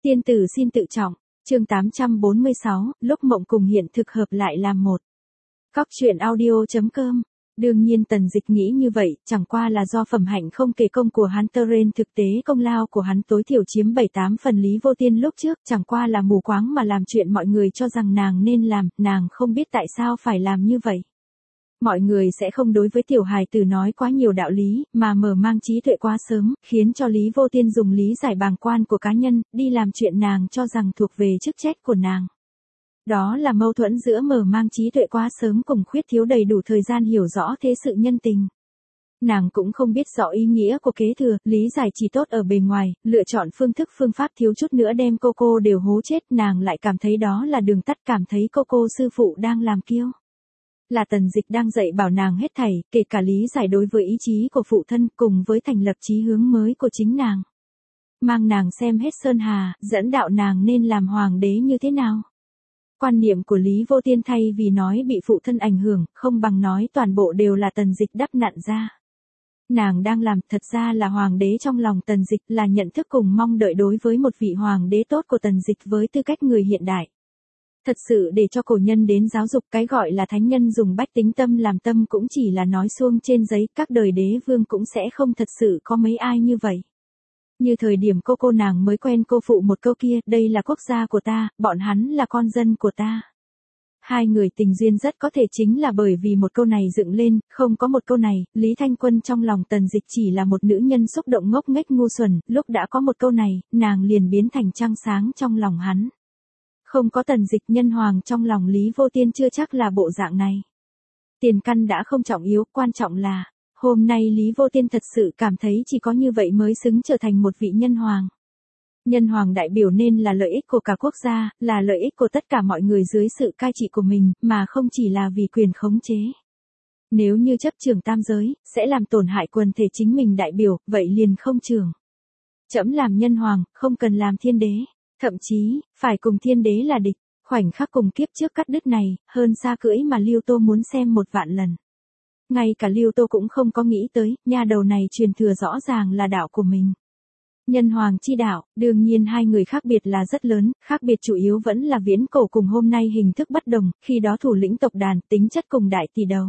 Tiên tử xin tự trọng, chương 846, lúc mộng cùng hiện thực hợp lại làm một. Cóc truyện audio.com. Đương nhiên Tần Dịch nghĩ như vậy, chẳng qua là do phẩm hạnh không kể công của hắn tơ rên, thực tế công lao của hắn tối thiểu chiếm 7-8 phần. Lý Vô Tiên lúc trước chẳng qua là mù quáng mà làm chuyện mọi người cho rằng nàng nên làm, nàng không biết tại sao phải làm như vậy. Mọi người sẽ không đối với tiểu hài tử nói quá nhiều đạo lý, mà mở mang trí tuệ quá sớm, khiến cho Lý Vô Tiên dùng lý giải bàng quan của cá nhân, đi làm chuyện nàng cho rằng thuộc về chức trách của nàng. Đó là mâu thuẫn giữa mở mang trí tuệ quá sớm cùng khuyết thiếu đầy đủ thời gian hiểu rõ thế sự nhân tình. Nàng cũng không biết rõ ý nghĩa của kế thừa, lý giải chỉ tốt ở bề ngoài, lựa chọn phương pháp thiếu chút nữa đem cô đều hố chết, nàng lại cảm thấy đó là đường tắt, cảm thấy cô sư phụ đang làm kiêu. Là Tần Dịch đang dạy bảo nàng hết thảy, kể cả lý giải đối với ý chí của phụ thân cùng với thành lập chí hướng mới của chính nàng. Mang nàng xem hết sơn hà, dẫn đạo nàng nên làm hoàng đế như thế nào. Quan niệm của Lý Vô Tiên thay vì nói bị phụ thân ảnh hưởng, không bằng nói toàn bộ đều là Tần Dịch đắp nặn ra. Nàng đang làm thật ra là hoàng đế trong lòng Tần Dịch, là nhận thức cùng mong đợi đối với một vị hoàng đế tốt của Tần Dịch với tư cách người hiện đại. Thật sự để cho cổ nhân đến giáo dục, cái gọi là thánh nhân dùng bách tính tâm làm tâm cũng chỉ là nói suông trên giấy, các đời đế vương cũng sẽ không thật sự có mấy ai như vậy. Như thời điểm cô nàng mới quen cô phụ một câu kia, đây là quốc gia của ta, bọn hắn là con dân của ta. Hai người tình duyên rất có thể chính là bởi vì một câu này dựng lên, không có một câu này, Lý Thanh Quân trong lòng Tần Dịch chỉ là một nữ nhân xúc động ngốc nghếch ngu xuẩn, lúc đã có một câu này, nàng liền biến thành trăng sáng trong lòng hắn. Không có Tần Dịch, nhân hoàng trong lòng Lý Vô Tiên chưa chắc là bộ dạng này. Tiền căn đã không trọng yếu, quan trọng là, hôm nay Lý Vô Tiên thật sự cảm thấy chỉ có như vậy mới xứng trở thành một vị nhân hoàng. Nhân hoàng đại biểu nên là lợi ích của cả quốc gia, là lợi ích của tất cả mọi người dưới sự cai trị của mình, mà không chỉ là vì quyền khống chế. Nếu như chấp trưởng tam giới, sẽ làm tổn hại quần thể chính mình đại biểu, vậy liền không trưởng. Trẫm làm nhân hoàng, không cần làm thiên đế. Thậm chí, phải cùng thiên đế là địch, khoảnh khắc cùng kiếp trước cắt đứt này, hơn xa cưỡi mà Lưu Tô muốn xem 1 vạn lần. Ngay cả Lưu Tô cũng không có nghĩ tới, nha đầu này truyền thừa rõ ràng là đạo của mình. Nhân hoàng chi đạo, đương nhiên hai người khác biệt là rất lớn, khác biệt chủ yếu vẫn là viễn cổ cùng hôm nay hình thức bất đồng, khi đó thủ lĩnh tộc đàn, tính chất cùng đại tỷ đầu.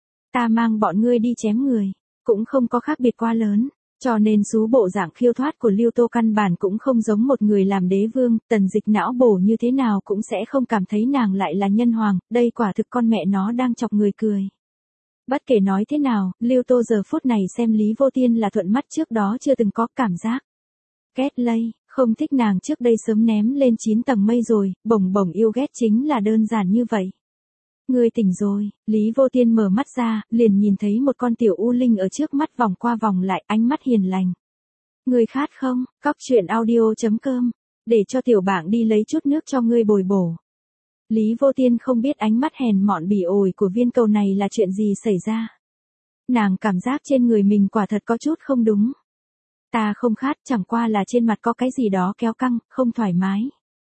Ta mang bọn ngươi đi chém người, cũng không có khác biệt quá lớn. Cho nên số bộ dạng khiêu thoát của Lưu Tô căn bản cũng không giống một người làm đế vương, Tần Dịch não bổ như thế nào cũng sẽ không cảm thấy nàng lại là nhân hoàng, đây quả thực con mẹ nó đang chọc người cười. Bất kể nói thế nào, Lưu Tô giờ phút này xem Lý Vô Tiên là thuận mắt, trước đó chưa từng có cảm giác. Ghét lây, không thích nàng trước đây sớm ném lên 9 tầng mây rồi, bổng yêu ghét chính là đơn giản như vậy. Ngươi tỉnh rồi, Lý Vô Tiên mở mắt ra, liền nhìn thấy một con tiểu u linh ở trước mắt vòng qua vòng lại, ánh mắt hiền lành. Ngươi khát không? Cóc truyện audio.com, để cho tiểu bảng đi lấy chút nước cho ngươi bồi bổ. Lý Vô Tiên không biết ánh mắt hèn mọn bỉ ổi của viên cầu này là chuyện gì xảy ra. Nàng cảm giác trên người mình quả thật có chút không đúng. Ta không khát, chẳng qua là trên mặt có cái gì đó kéo căng, không thoải mái.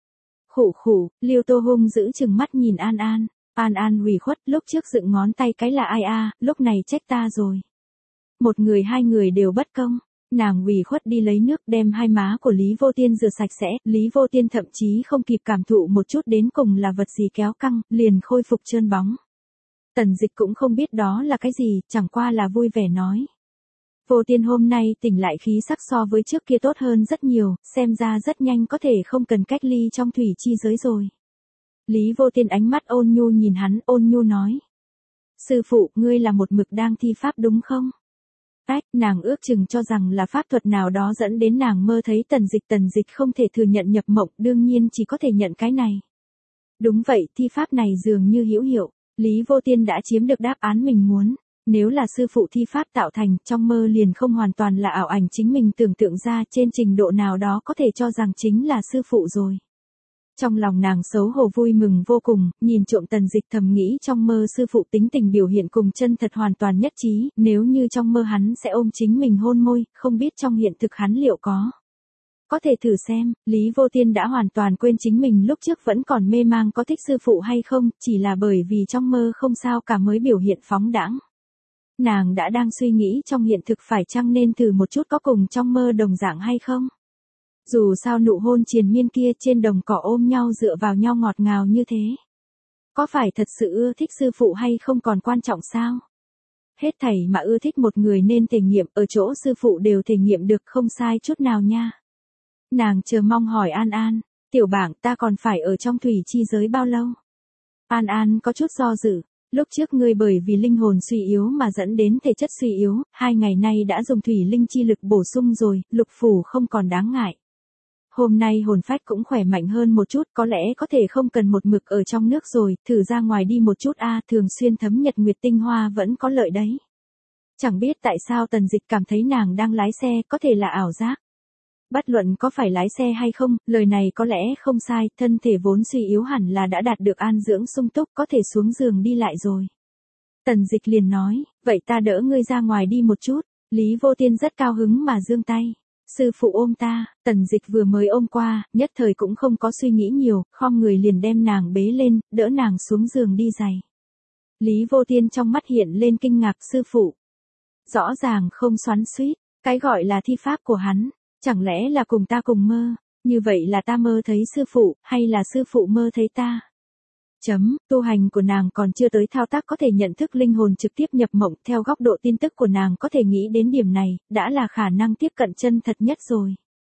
Khụ, Lưu Tô hung giữ chừng mắt nhìn An An. An An ủy khuất, lúc trước dựng ngón tay cái là ai a, lúc này trách ta rồi. Một người hai người đều bất công. Nàng ủy khuất đi lấy nước đem hai má của Lý Vô Tiên rửa sạch sẽ, Lý Vô Tiên thậm chí không kịp cảm thụ một chút đến cùng là vật gì kéo căng, liền khôi phục trơn bóng. Tần Dịch cũng không biết đó là cái gì, chẳng qua là vui vẻ nói. Vô Tiên hôm nay tỉnh lại khí sắc so với trước kia tốt hơn rất nhiều, xem ra rất nhanh có thể không cần cách ly trong thủy chi giới rồi. Lý Vô Tiên ánh mắt ôn nhu nhìn hắn, ôn nhu nói. Sư phụ, ngươi là một mực đang thi pháp đúng không? Nàng ước chừng cho rằng là pháp thuật nào đó dẫn đến nàng mơ thấy Tần Dịch không thể thừa nhận nhập mộng, đương nhiên chỉ có thể nhận cái này. Đúng vậy, thi pháp này dường như hữu hiệu, Lý Vô Tiên đã chiếm được đáp án mình muốn. Nếu là sư phụ thi pháp tạo thành, trong mơ liền không hoàn toàn là ảo ảnh chính mình tưởng tượng ra, trên trình độ nào đó có thể cho rằng chính là sư phụ rồi. Trong lòng nàng xấu hổ vui mừng vô cùng, nhìn trộm Tần Dịch thầm nghĩ trong mơ sư phụ tính tình biểu hiện cùng chân thật hoàn toàn nhất trí, nếu như trong mơ hắn sẽ ôm chính mình hôn môi, không biết trong hiện thực hắn liệu có. Có thể thử xem, Lý Vô Tiên đã hoàn toàn quên chính mình lúc trước vẫn còn mê mang có thích sư phụ hay không, chỉ là bởi vì trong mơ không sao cả mới biểu hiện phóng đãng. Nàng đã đang suy nghĩ trong hiện thực phải chăng nên thử một chút có cùng trong mơ đồng dạng hay không. Dù sao nụ hôn triền miên kia trên đồng cỏ ôm nhau dựa vào nhau ngọt ngào như thế. Có phải thật sự ưa thích sư phụ hay không còn quan trọng sao? Hết thảy mà ưa thích một người nên thể nghiệm, ở chỗ sư phụ đều thể nghiệm được, không sai chút nào nha. Nàng chờ mong hỏi An An, tiểu bảng ta còn phải ở trong thủy chi giới bao lâu? An An có chút do dự, lúc trước ngươi bởi vì linh hồn suy yếu mà dẫn đến thể chất suy yếu, 2 ngày nay đã dùng thủy linh chi lực bổ sung rồi, lục phủ không còn đáng ngại. Hôm nay hồn phách cũng khỏe mạnh hơn một chút, có lẽ có thể không cần một mực ở trong nước rồi, thử ra ngoài đi một chút thường xuyên thấm nhật nguyệt tinh hoa vẫn có lợi đấy. Chẳng biết tại sao Tần Dịch cảm thấy nàng đang lái xe, có thể là ảo giác. Bất luận có phải lái xe hay không, lời này có lẽ không sai, thân thể vốn suy yếu hẳn là đã đạt được an dưỡng sung túc, có thể xuống giường đi lại rồi. Tần Dịch liền nói, vậy ta đỡ ngươi ra ngoài đi một chút. Lý Vô Tiên rất cao hứng mà giương tay. Sư phụ ôm ta, Tần Dịch vừa mới ôm qua, nhất thời cũng không có suy nghĩ nhiều, khom người liền đem nàng bế lên, đỡ nàng xuống giường đi giày. Lý Vô Tiên trong mắt hiện lên kinh ngạc, sư phụ. Rõ ràng không xoắn xuýt, cái gọi là thi pháp của hắn, chẳng lẽ là cùng ta cùng mơ, như vậy là ta mơ thấy sư phụ, hay là sư phụ mơ thấy ta? Tu hành của nàng còn chưa tới thao tác có thể nhận thức linh hồn trực tiếp nhập mộng, theo góc độ tin tức của nàng có thể nghĩ đến điểm này, đã là khả năng tiếp cận chân thật nhất rồi.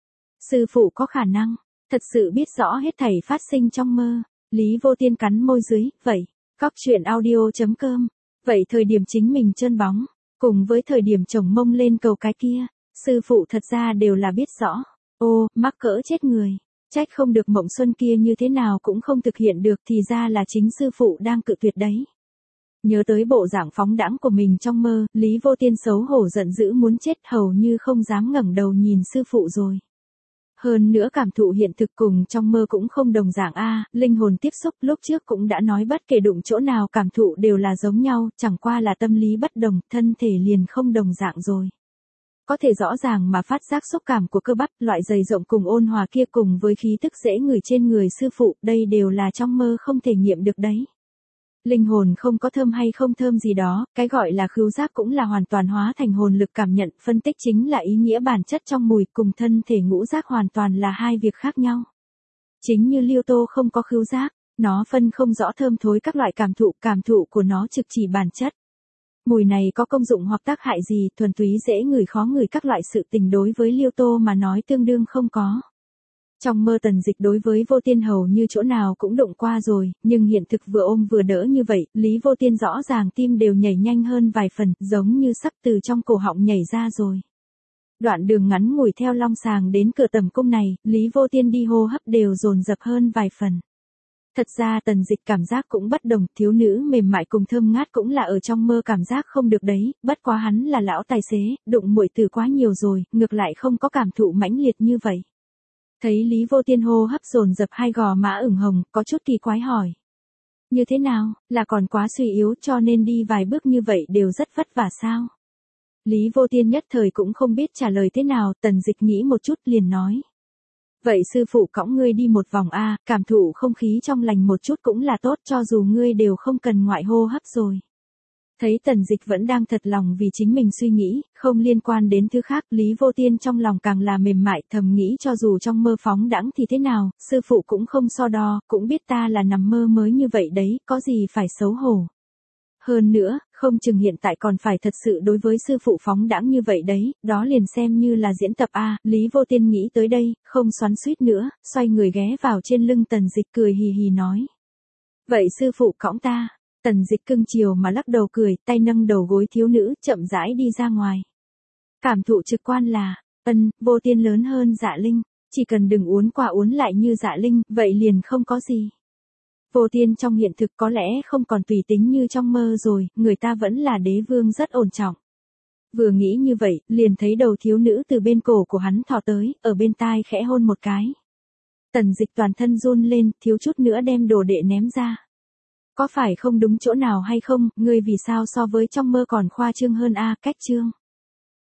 Sư phụ có khả năng, thật sự biết rõ hết thảy phát sinh trong mơ. Lý Vô Tiên cắn môi dưới, vậy, Cóc Truyện Audio.com, vậy thời điểm chính mình trơn bóng, cùng với thời điểm chồng mông lên cầu cái kia, sư phụ thật ra đều là biết rõ. Ô, mắc cỡ chết người. Trách không được Mộng Xuân kia như thế nào cũng không thực hiện được, thì ra là chính sư phụ đang cự tuyệt đấy. Nhớ tới bộ dạng phóng đãng của mình trong mơ, Lý Vô Tiên xấu hổ giận dữ muốn chết, hầu như không dám ngẩng đầu nhìn sư phụ rồi. Hơn nữa cảm thụ hiện thực cùng trong mơ cũng không đồng dạng linh hồn tiếp xúc lúc trước cũng đã nói bất kể đụng chỗ nào cảm thụ đều là giống nhau, chẳng qua là tâm lý bất đồng, thân thể liền không đồng dạng rồi. Có thể rõ ràng mà phát giác xúc cảm của cơ bắp, loại dày rộng cùng ôn hòa kia cùng với khí tức dễ ngửi trên người sư phụ, đây đều là trong mơ không thể nghiệm được đấy. Linh hồn không có thơm hay không thơm gì đó, cái gọi là khứu giác cũng là hoàn toàn hóa thành hồn lực cảm nhận, phân tích chính là ý nghĩa bản chất trong mùi, cùng thân thể ngũ giác hoàn toàn là hai việc khác nhau. Chính như Liêu Tô không có khứu giác, nó phân không rõ thơm thối các loại cảm thụ của nó trực chỉ bản chất. Mùi này có công dụng hoặc tác hại gì, thuần túy dễ ngửi khó ngửi các loại sự tình đối với Liêu Tô mà nói tương đương không có. Trong mơ Tần Dịch đối với Vô Tiên hầu như chỗ nào cũng đụng qua rồi, nhưng hiện thực vừa ôm vừa đỡ như vậy, Lý Vô Tiên rõ ràng tim đều nhảy nhanh hơn vài phần, giống như sắp từ trong cổ họng nhảy ra rồi. Đoạn đường ngắn ngủi theo long sàng đến cửa tầm cung này, Lý Vô Tiên đi hô hấp đều dồn dập hơn vài phần. Thật ra Tần Dịch cảm giác cũng bất đồng, thiếu nữ mềm mại cùng thơm ngát cũng là ở trong mơ cảm giác không được đấy, bất quá hắn là lão tài xế, đụng muội tử quá nhiều rồi, ngược lại không có cảm thụ mãnh liệt như vậy. Thấy Lý Vô Tiên hô hấp dồn dập, hai gò má ửng hồng, có chút kỳ quái hỏi. Như thế nào, là còn quá suy yếu cho nên đi vài bước như vậy đều rất vất vả sao? Lý Vô Tiên nhất thời cũng không biết trả lời thế nào, Tần Dịch nghĩ một chút liền nói. Vậy sư phụ cõng ngươi đi một vòng cảm thụ không khí trong lành một chút cũng là tốt, cho dù ngươi đều không cần ngoại hô hấp rồi. Thấy Tần Dịch vẫn đang thật lòng vì chính mình suy nghĩ, không liên quan đến thứ khác, Lý Vô Tiên trong lòng càng là mềm mại, thầm nghĩ cho dù trong mơ phóng đãng thì thế nào, sư phụ cũng không so đo, cũng biết ta là nằm mơ mới như vậy đấy, có gì phải xấu hổ. Hơn nữa, không chừng hiện tại còn phải thật sự đối với sư phụ phóng đãng như vậy đấy, đó liền xem như là diễn tập Lý Vô Tiên nghĩ tới đây, không xoắn xuýt nữa, xoay người ghé vào trên lưng Tần Dịch cười hì hì nói. Vậy sư phụ cõng ta. Tần Dịch cưng chiều mà lắc đầu cười, tay nâng đầu gối thiếu nữ, chậm rãi đi ra ngoài. Cảm thụ trực quan là, Vô Tiên lớn hơn Dạ Linh, chỉ cần đừng uốn qua uốn lại như Dạ Linh, vậy liền không có gì. Vô Tiên trong hiện thực có lẽ không còn tùy tính như trong mơ rồi, người ta vẫn là đế vương rất ổn trọng. Vừa nghĩ như vậy, liền thấy đầu thiếu nữ từ bên cổ của hắn thò tới, ở bên tai khẽ hôn một cái. Tần Dịch toàn thân run lên, thiếu chút nữa đem đồ đệ ném ra. Có phải không đúng chỗ nào hay không, ngươi vì sao so với trong mơ còn khoa trương hơn cách trương.